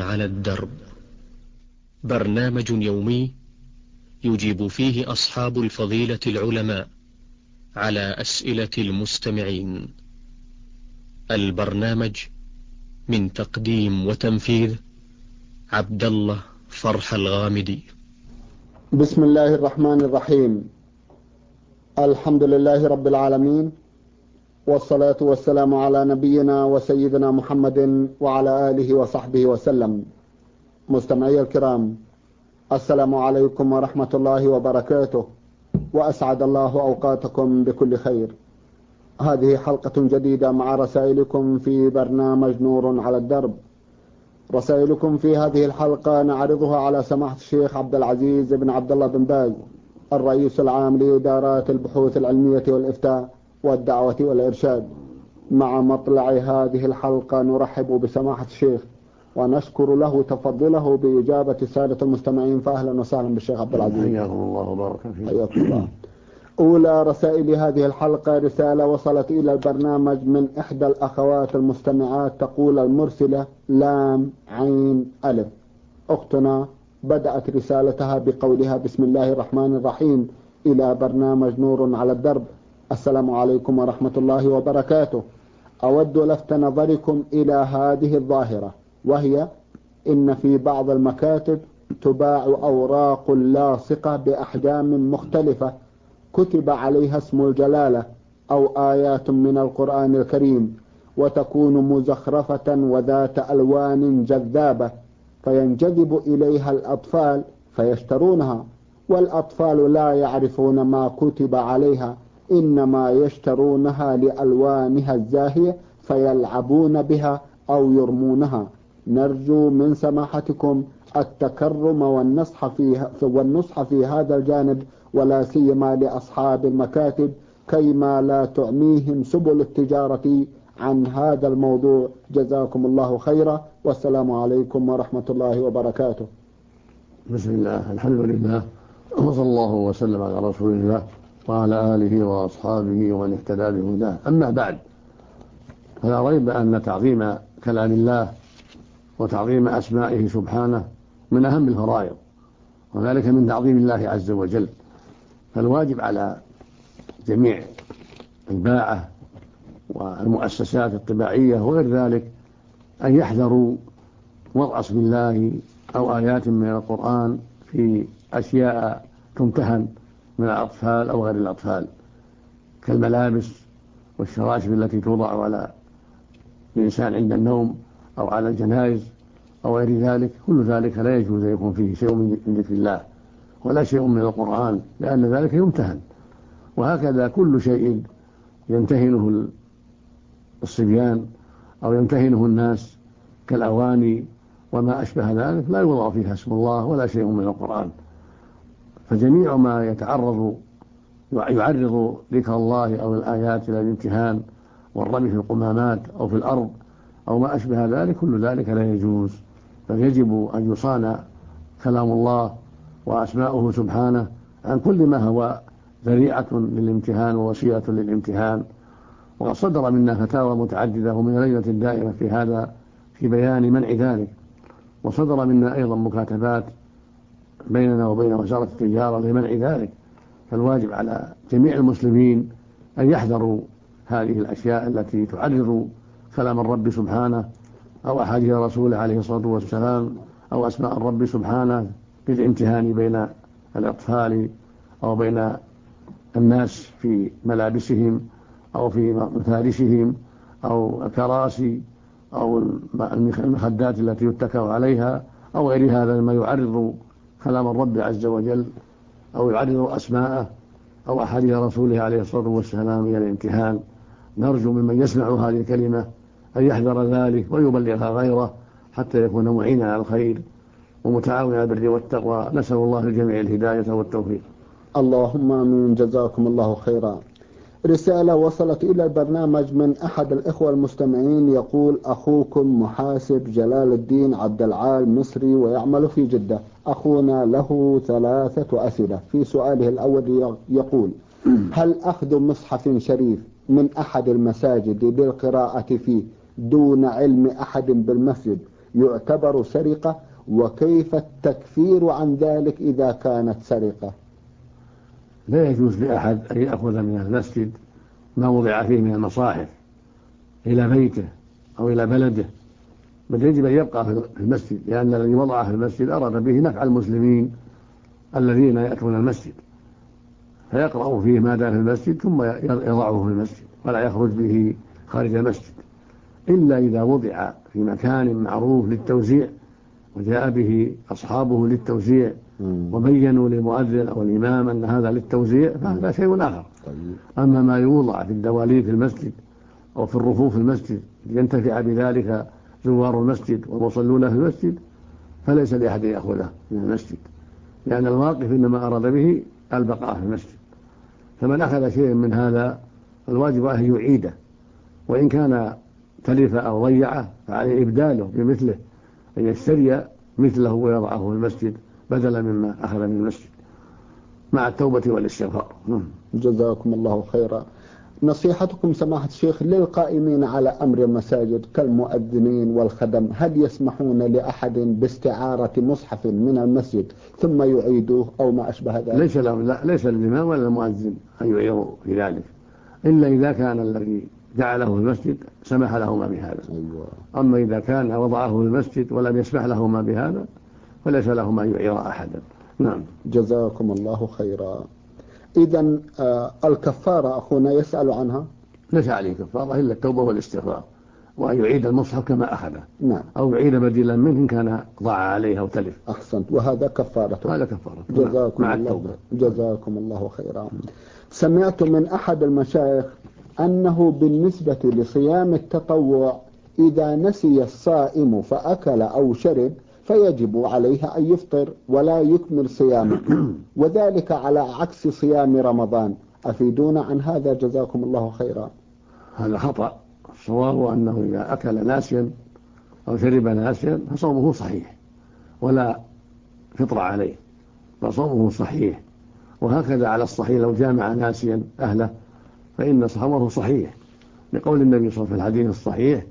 على الدرب، برنامج يومي يجيب فيه أصحاب الفضيلة العلماء على أسئلة المستمعين. البرنامج من تقديم وتنفيذ عبد الله فرح الغامدي. بسم الله الرحمن الرحيم. الحمد لله رب العالمين، والصلاة والسلام على نبينا وسيدنا محمد وعلى آله وصحبه وسلم. مستمعي الكرام، السلام عليكم ورحمة الله وبركاته، وأسعد الله أوقاتكم بكل خير. هذه حلقة جديدة مع رسائلكم في برنامج نور على الدرب. رسائلكم في هذه الحلقة نعرضها على سماحة الشيخ عبد العزيز بن عبد الله بن باز، الرئيس العام لإدارات البحوث العلمية والإفتاء والدعوة والإرشاد. مع مطلع هذه الحلقة نرحب بسماحة الشيخ ونشكر له تفضله بإجابة السادة المستمعين، فأهلا وسهلا بالشيخ عبد العزيز. حياكم الله وبارك فيك. حياكم الله. أولى رسائل هذه الحلقة رسالة وصلت إلى البرنامج من إحدى الأخوات المستمعات، تقول المرسلة لام عين ألف. أختنا بدأت رسالتها بقولها: بسم الله الرحمن الرحيم، إلى برنامج نور على الدرب. السلام عليكم ورحمة الله وبركاته. أود لفت نظركم إلى هذه الظاهرة، وهي إن في بعض المكاتب تباع أوراق لاصقة بأحجام مختلفة كتب عليها اسم الجلالة أو آيات من القرآن الكريم، وتكون مزخرفة وذات ألوان جذابة، فينجذب إليها الأطفال فيشترونها، والأطفال لا يعرفون ما كتب عليها، إنما يشترونها لألوانها الزاهية فيلعبون بها أو يرمونها. نرجو من سماحتكم التكرم والنصح في هذا الجانب، ولا سيما لأصحاب المكاتب، كيما لا تعميهم سبل التجارة عن هذا الموضوع. جزاكم الله خيرا، والسلام عليكم ورحمة الله وبركاته. بسم الله، الحمد لله، وصلى الله وسلم على رسول الله وعلى آله وأصحابه ومن اهتدى بهداه. أما بعد، فلا ريب أن تعظيم كلام الله وتعظيم أسمائه سبحانه من أهم الفرائض، وذلك من تعظيم الله عز وجل. فالواجب على جميع الباعة والمؤسسات الطباعية وغير ذلك أن يحذروا وضع اسم الله أو آيات من القرآن في أشياء تمتهن من الأطفال أو غير الأطفال، كالملابس والشراشف التي توضع على الإنسان عند النوم أو على الجنائز أو غير ذلك. كل ذلك لا يجوز أن يكون فيه شيء من ذكر الله ولا شيء من القرآن، لأن ذلك يمتهن. وهكذا كل شيء يمتهنه الصبيان أو يمتهنه الناس كالأواني وما أشبه ذلك لا يوضع فيها اسم الله ولا شيء من القرآن. فجميع ما يعرض ذكر الله أو الآيات إلى الامتهان والرمي في القمامات أو في الأرض أو ما أشبه ذلك، كل ذلك لا يجوز. فيجب أن يصان كلام الله وأسماؤه سبحانه عن كل ما هو ذريعة للامتهان ووسيلة للامتهان. وقد صدر منا فتاوى متعددة ومن لجنة دائرة في هذا في بيان منع ذلك، وصدر منا أيضا مكاتبات بيننا وبين وزارة التجارة لمنع ذلك. فالواجب على جميع المسلمين أن يحذروا هذه الأشياء التي تعرض كلام الرب سبحانه أو أحاديث رسوله عليه الصلاة والسلام أو أسماء الرب سبحانه للامتهان بين الأطفال أو بين الناس في ملابسهم أو في مفارشهم أو الكراسي أو المخدات التي يتكأ عليها أو غير هذا مما يعرض كلام الرب عز وجل أو يعرض أسماءه أو أحاديث رسوله عليه الصلاة والسلام إلى الامتهان. نرجو ممن يسمع هذه الكلمة أن يحذر ذلك ويبلغها غيره حتى يكون معينا على الخير ومتعاونا على البر والتقوى. نسأل الله للجميع الهداية والتوفيق. اللهم آمين. جزاكم الله خيرا. رسالة وصلت إلى البرنامج من أحد الإخوة المستمعين، يقول: أخوكم محاسب جلال الدين عبد العال مصري ويعمل في جدة. أخونا له 3 أسئلة. في سؤاله الأول يقول: هل أخذ مصحف شريف من أحد المساجد للقراءة فيه دون علم أحد بالمسجد يعتبر سرقة؟ وكيف التكفير عن ذلك إذا كانت سرقة؟ لا يجوز لأحد أن يأخذ من المسجد ما وضع فيه من المصاحف إلى بيته أو إلى بلده، بل يجب أن يبقى في المسجد، لأن الذي وضعه في المسجد أراد به نفع المسلمين الذين يأتون المسجد، فيقرأ فيه ما دام في المسجد ثم يضعه في المسجد ولا يخرج به خارج المسجد، إلا إذا وضع في مكان معروف للتوزيع وجاء به أصحابه للتوزيع وبينوا للمؤذن أو الإمام أن هذا للتوزيع فهذا شيء آخر. أما ما يوضع في الدواليب في المسجد أو في الرفوف في المسجد ينتفع بذلك زوار المسجد والمصلون في المسجد فليس لأحد يأخذه من المسجد، لأن الواقف إنما أراد به البقاء في المسجد. فمن أخذ شيئا من هذا الواجب أن يعيده، وإن كان تلف أو ضيعه فعليه إبداله بمثله، أن يشتري مثله ويضعه في المسجد بدلا مما أخذ من المسجد مع التوبة والاستغفار. جزاكم الله خيرا. نصيحتكم سماحة الشيخ للقائمين على أمر المساجد كالمؤذنين والخدم، هل يسمحون لأحد باستعارة مصحف من المسجد ثم يعيدوه أو ما أشبه ذلك؟ ليس للإمام ولا المؤذن أن يعيروا في ذلك، إلا إذا كان الذي جعله في المسجد سمح لهما بهذا. أما إذا كان وضعه في المسجد ولم يسمح لهما بهذا فليس لهما أن يعير أحدا. نعم. جزاكم الله خيرا. إذن الكفارة أخونا يسأل عنها؟ ليس عليه كفارة إلا التوبة والاستغفار، وأن يعيد المصحف كما أخذه. نعم. أو يعيد بديلا منه إن كان ضاع عليه أو تلف. أحسنت، وهذا كفارته. هذا كفارة جزاكم مع الله التوبة. جزاكم الله خيرا. سمعت من أحد المشايخ أنه بالنسبة لصيام التطوع إذا نسي الصائم فأكل أو شرب فيجب عليه أن يفطر ولا يكمل صيامه، وذلك على عكس صيام رمضان، أفيدونا عن هذا جزاكم الله خيرا. هذا خطأ. الصواب أنه إذا أكل ناسيا أو شرب ناسيا فصومه صحيح ولا فطر عليه، فصومه صحيح. وهكذا على الصحيح لو جامع ناسيا أهله فإن صومه صحيح، لقول النبي صلى الله عليه وسلم في الحديث الصحيح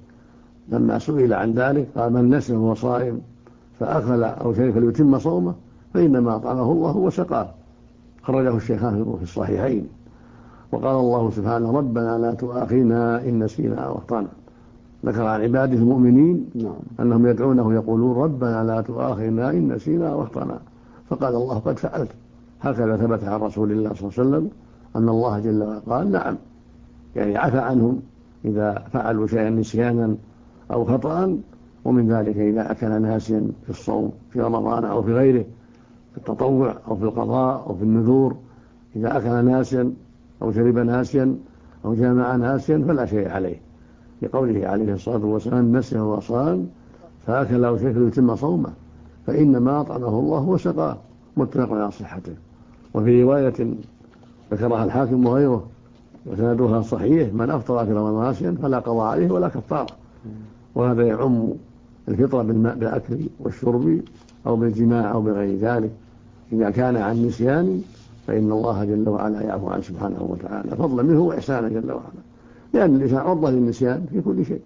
لما سئل عن ذلك قال: من نسي وهو صائم فأكل أو شرب فليتم صومه فإنما أطعمه الله وسقاه. خرجه الشيخان في الصحيحين. وقال الله سبحانه: ربنا لا تؤاخذنا إن نسينا أو أخطأنا. ذكر عن عباده المؤمنين أنهم يدعونه يقولون: ربنا لا تؤاخذنا إن نسينا أو أخطأنا، فقال الله: قد فعلت. هكذا ثبت عن رسول الله صلى الله عليه وسلم أن الله جل وعلا قال: نعم، يعني عفى عنهم إذا فعلوا شيئا نسيانا أو خطأ. ومن ذلك إذا أكل ناسيا في الصوم في رمضان أو في غيره، في التطوع أو في القضاء أو في النذور، إذا أكل ناسيا أو شرب ناسيا أو جامع ناسيا فلا شيء عليه، لقوله عليه الصلاة والسلام: نسي وصام فأكل أو شرب فليتم صومه فإنما أطعمه الله وسقاه. متفق على صحته. وفي رواية ذكرها الحاكم وغيره وسندها صحيح: من أفطر في رمضان ناسيا فلا قضاء عليه ولا كفارة. وهذا يعم الفطرة بالأكل والشرب أو بالجماع أو بغير ذلك. إذا كان عن نسيان فإن الله جل وعلا يعفو عنه سبحانه وتعالى فضلا منه وإحسانا جل وعلا، لأن الإنسان عرضة للنسيان في كل شيء.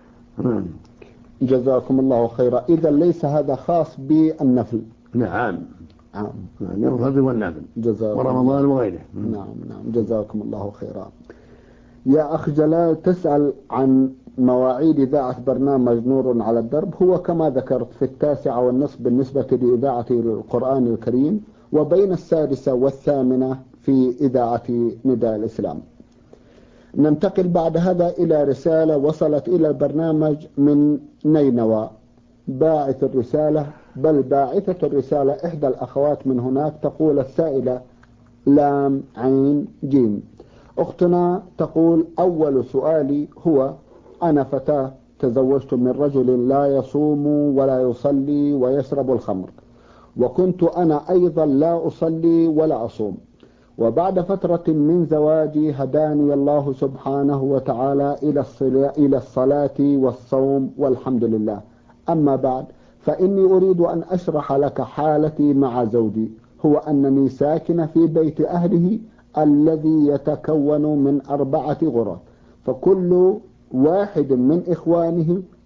جزاكم الله خيرا. إذا ليس هذا خاص بالنفل؟ نعم، الفرض والنفل ورمضان وغيره. نعم، جزاكم الله خيرا. يا أخ جلال تسأل عن مواعيد إذاعة برنامج نور على الدرب. هو كما ذكرت في 9:30 بالنسبة لإذاعة القرآن الكريم، وبين 6 و8 في إذاعة نداء الإسلام. ننتقل بعد هذا إلى رسالة وصلت إلى البرنامج من نينوى. باعث الرسالة بل باعثة الرسالة إحدى الأخوات من هناك، تقول السائلة لام عين جيم. أختنا تقول: أول سؤالي هو: أنا فتاة تزوجت من رجل لا يصوم ولا يصلي ويشرب الخمر، وكنت أنا أيضا لا أصلي ولا أصوم، وبعد فترة من زواجي هداني الله سبحانه وتعالى إلى الصلاة والصوم والحمد لله. أما بعد فإني أريد أن أشرح لك حالتي مع زوجي. هو أنني ساكن في بيت أهله الذي يتكون من 4 غرف، فكل واحد من إخوانه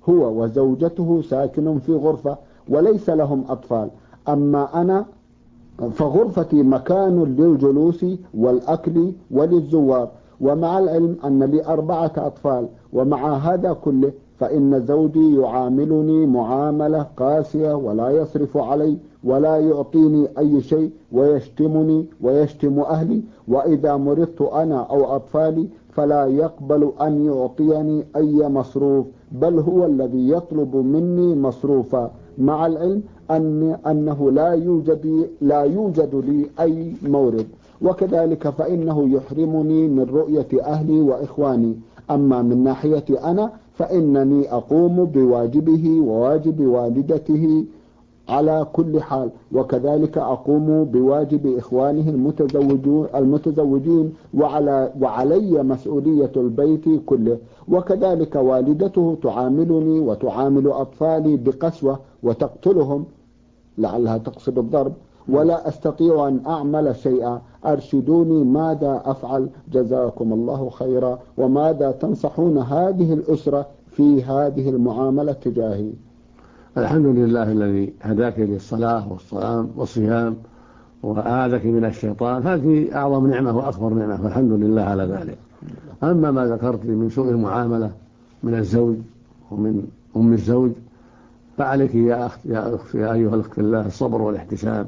هو وزوجته ساكن في غرفة وليس لهم أطفال، أما أنا فغرفتي مكان للجلوس والأكل وللزوار، ومع العلم أن لي 4 أطفال، ومع هذا كله فإن زوجي يعاملني معاملة قاسية ولا يصرف علي ولا يعطيني أي شيء، ويشتمني ويشتم أهلي، وإذا مرضت أنا أو أطفالي فلا يقبل أن يعطيني أي مصروف، بل هو الذي يطلب مني مصروفا، مع العلم أنه لا يوجد لي أي مورد. وكذلك فإنه يحرمني من رؤية أهلي وإخواني. أما من ناحيتي أنا فإنني أقوم بواجبه وواجب والدته على كل حال، وكذلك أقوم بواجب إخوانه المتزوجين وعلي مسؤولية البيت كله، وكذلك والدته تعاملني وتعامل أطفالي بقسوة وتقتلهم، لعلها تقصد الضرب، ولا أستطيع أن أعمل شيئا. أرشدوني ماذا أفعل جزاكم الله خيرا، وماذا تنصحون هذه الأسرة في هذه المعاملة تجاهي؟ الحمد لله الذي هداك للصلاة والصيام وأعاذك من الشيطان، هذه أعظم نعمة وأكبر نعمة، فالحمد لله على ذلك. أما ما ذكرت من سوء المعاملة من الزوج ومن أم الزوج فعليك يا أيها الأخت الله الصبر والاحتساب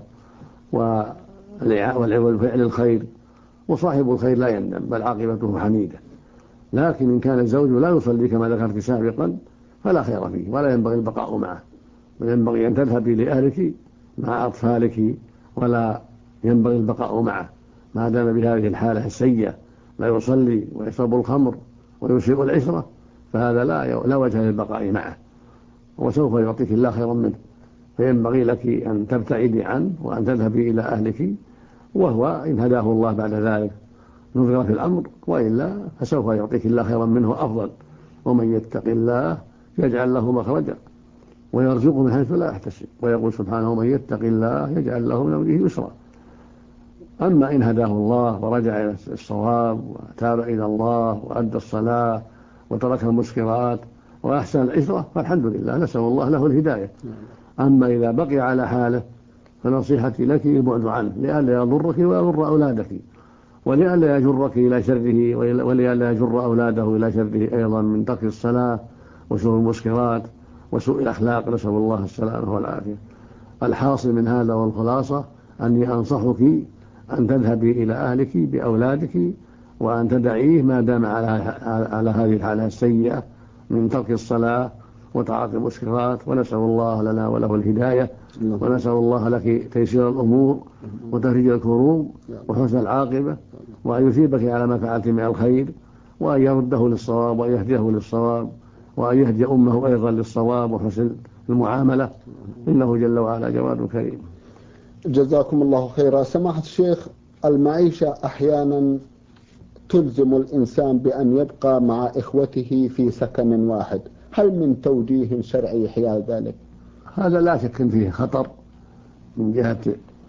والفعل الخير، وصاحب الخير لا يندم بل عاقبته حميدة. لكن إن كان الزوج لا يصلي كما ذكرت سابقا فلا خير فيه ولا ينبغي البقاء معه، وينبغي أن تذهبي لأهلك مع أطفالك، ولا ينبغي البقاء معه ما دام بهذه الحالة السيئة، لا يصلي ويشرب الخمر ويسيء العشرة، فهذا لا وجه للبقاء معه، وسوف يعطيك الله خيرا منه. فينبغي لك أن تبتعدي عنه وأن تذهبي إلى أهلك، وهو إن هداه الله بعد ذلك نظر في الأمر، وإلا فسوف يعطيك الله خيرا منه أفضل. ومن يتق الله يجعل له مخرجا ويرزقه من حيث لا يحتسب، ويقول سبحانه من يتق الله يجعل له من أمره يسرا. أما إن هداه الله ورجع إلى الصواب وتاب إلى الله وأدى الصلاة وترك المسكرات وأحسن العشرة فالحمد لله، نسأل الله له الهداية. أما إذا بقي على حاله فنصيحتي لك البعد عنه، لئلا يضرك ويضر أولادك، ولئلا يجرك إلى شره، ولئلا يجر أولاده إلى شره أيضا من ترك الصلاة وشرب المسكرات وسوء الأخلاق، نسأل الله السلامة والعافية. الحاصل من هذا والخلاصة أني أنصحك أن تذهبي إلى أهلك بأولادك وأن تدعيه ما دام على هذه الحالة السيئة من ترك الصلاة وتعاطي المسكرات، ونسأل الله لنا وله الهداية، ونسأل الله لك تيسير الأمور وتفريج الكروب وحسن العاقبة، وأن يثيبك على ما فعلت من الخير، وأن يرده للصواب وأن يهديه للصواب، وأن يهدي أمه أيضا للصواب وحسن المعاملة، إنه جل وعلا جواد كريم. جزاكم الله خيرا. سماحة الشيخ، المعيشة أحيانا تلزم الإنسان بأن يبقى مع إخوته في سكن واحد، هل من توجيه شرعي حيال ذلك؟ هذا لا شك فيه خطر من جهة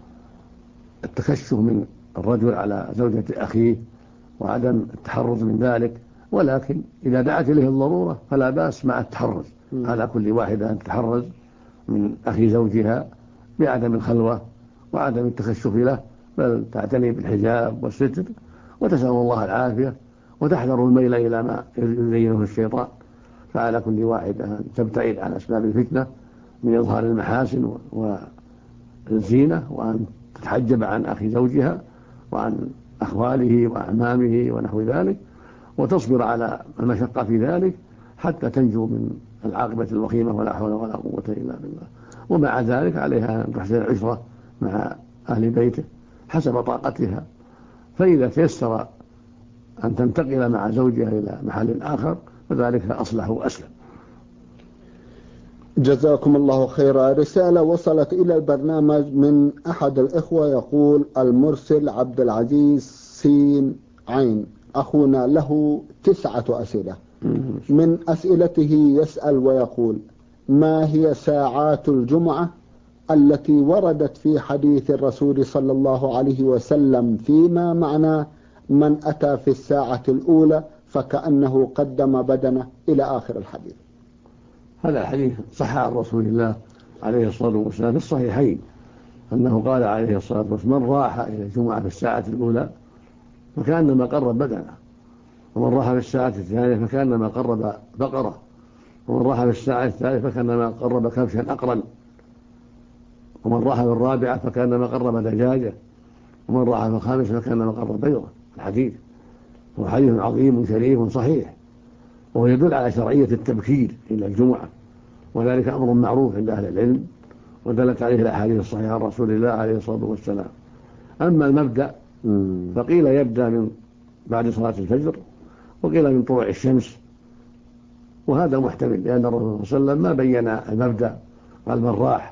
التكشف من الرجل على زوجة أخيه وعدم التحرز من ذلك، ولكن إذا دعت إليه الضرورة فلا بأس مع التحرز على كل واحدة أن تتحرز من أخي زوجها بعدم الخلوة وعدم التكشف له، بل تعتني بالحجاب والستر وتسأل الله العافية وتحذر الميل إلى ما يزينه الشيطان. فعلى كل واحدة أن تبتعد عن أسباب الفتنة من إظهار المحاسن والزينة، وأن تتحجب عن أخي زوجها وعن أخواله وأعمامه ونحو ذلك، وتصبر على المشقة في ذلك حتى تنجو من العاقبة الوخيمة، ولا حول ولا قوة إلا بالله. ومع ذلك عليها أن تحسن العشرة مع أهل بيته حسب طاقتها، فإذا تيسر أن تنتقل مع زوجها إلى محل آخر فذلك أصلح وأسلم. جزاكم الله خيرا. رسالة وصلت إلى البرنامج من أحد الإخوة يقول: المرسل عبد العزيز سين عين، أخونا له 9 أسئلة. من أسئلته يسأل ويقول: ما هي ساعات الجمعة التي وردت في حديث الرسول صلى الله عليه وسلم فيما معناه من أتى في الساعة الأولى فكأنه قدم بدنه إلى آخر الحديث؟ هذا الحديث صح عن رسول الله عليه الصلاة والسلام في الصحيحين أنه قال عليه الصلاة والسلام: من راح إلى الجمعة في الساعة الأولى فكأنما قرب بدنه، ومن راح في الساعة الثانية فكأنما قرب بقرة، ومن راح في الساعة الثالثة فكأنما قرب كبشا أقرا، ومن راح في الرابعة فكأنما قرب دجاجة، ومن راح في الخامسة فكأنما قرب بيضة. الحديث هو حديث عظيم شريف صحيح، وهو يدل على شرعية التبكير إلى الجمعة، وذلك أمر معروف عند أهل العلم، ودلت عليه الأحاديث الصحيحة عن رسول الله عليه الصلاة والسلام. أما المبدأ فقيل يبدأ من بعد صلاة الفجر، وقيل من طلوع الشمس، وهذا محتمل لأن الرسول صلى الله عليه وسلم ما بين المبدأ، قال من راح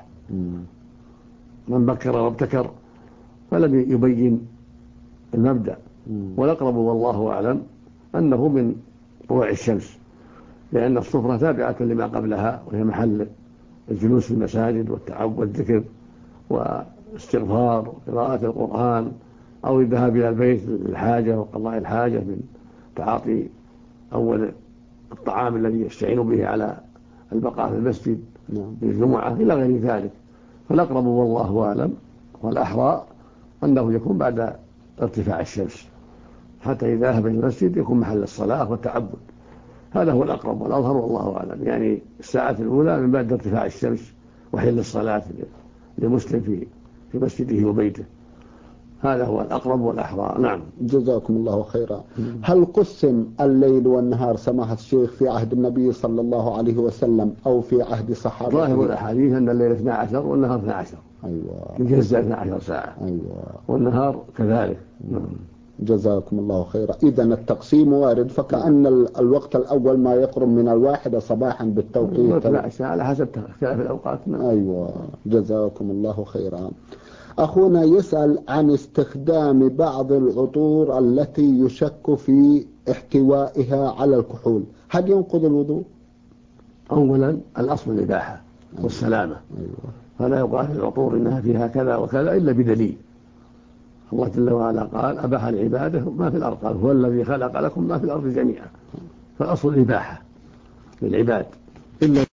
من بكر وابتكر، فلم يبين المبدأ. والأقرب والله أعلم أنه من طلوع الشمس، لأن الصفرة تابعة لما قبلها، وهي محل الجلوس في المساجد والتعب والذكر واستغفار وقراءة القرآن، أو الذهاب إلى البيت للحاجة وقضاء الحاجة من تعاطي أول الطعام الذي يستعين به على البقاء في المسجد للجمعة إلى غير ذلك. فالأقرب والله أعلم والأحرى أنه يكون بعد ارتفاع الشمس، حتى إذا ذهب إلى المسجد يكون محل الصلاة والتعبد. هذا هو الأقرب والأظهر والله أعلم، يعني الساعة الأولى من بعد ارتفاع الشمس وحل الصلاة لمسلم في مسجده وبيته. هذا هو الأقرب والأحرى. نعم. جزاكم الله خيرا. هل قسم الليل والنهار سماحة الشيخ في عهد النبي صلى الله عليه وسلم أو في عهد صحابته؟ ظاهر الأحاديث أن الليل 12 والنهار 12. أيوة. يجزء 12 ساعة. أيوة. والنهار كذلك. جزاكم الله خيرا. إذن التقسيم وارد، فكأن الوقت الأول ما يقرب من 1 صباحا بالتوقيت 12 ساعة على حسب اختلاف الأوقات. أيوة. جزاكم الله خيرا. أخونا يسأل عن استخدام بعض العطور التي يشك في احتوائها على الكحول، هل ينقض الوضوء؟ أولا الأصل الإباحة والسلامة. أيوة. فلا يقال في العطور إنها فيها كذا وكذا إلا بدليل. الله جل وعلا قال: أباح لعباده ما في الأرض، قال: هو الذي خلق لكم ما في الأرض جميعا. فأصل الإباحة للعباد إلا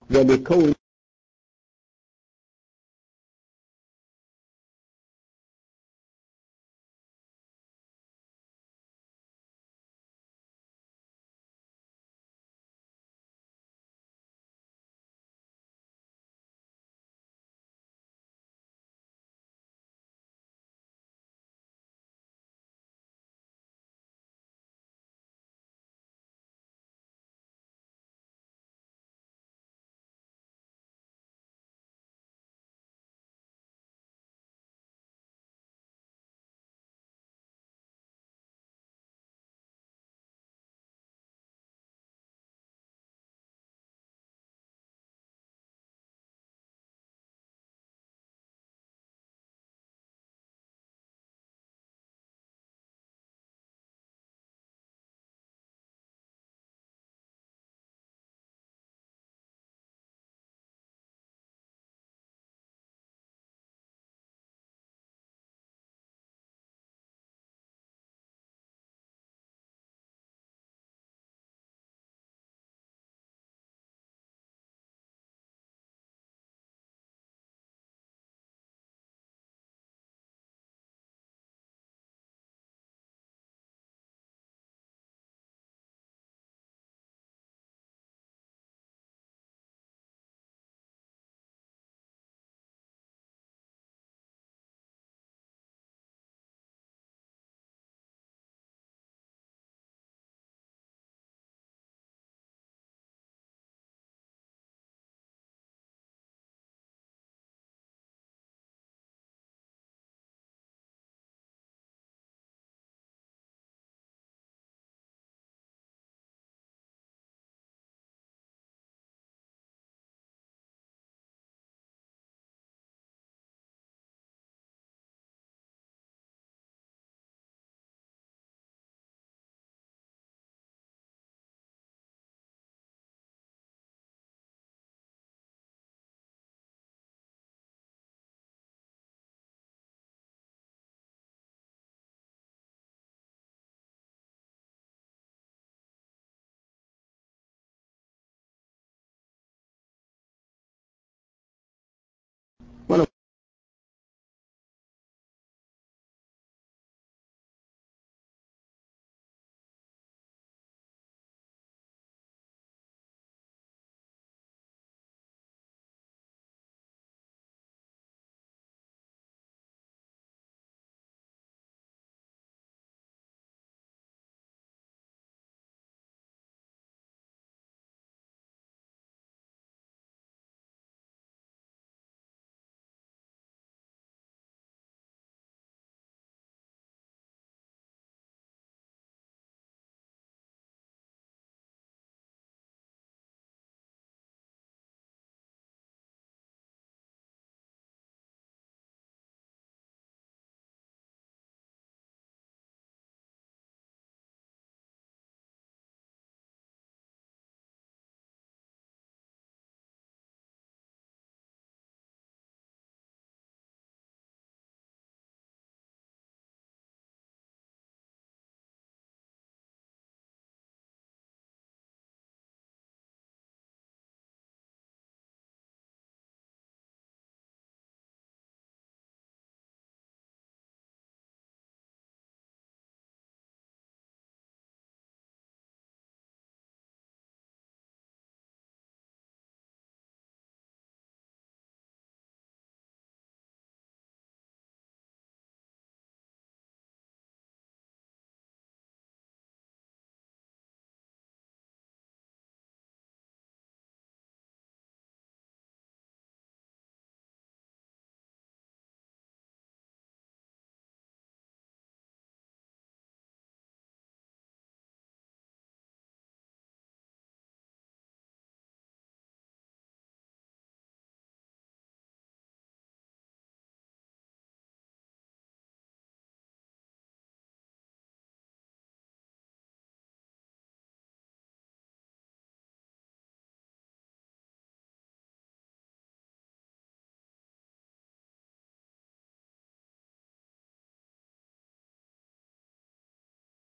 ولكون ولو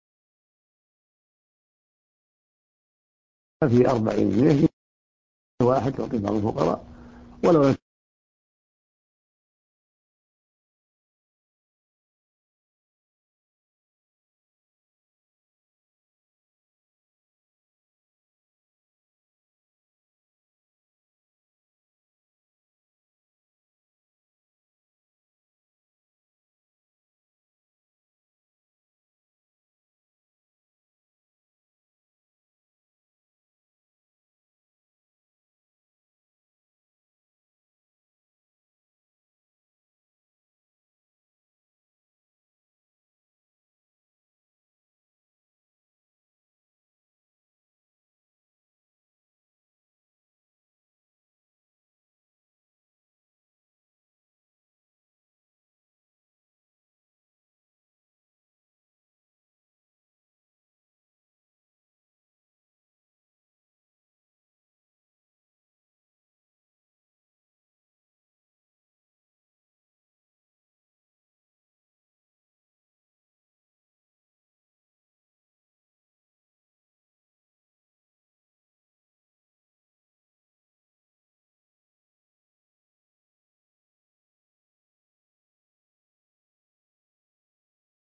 في 40 منه واحد تعطي بعض الفقراء ولو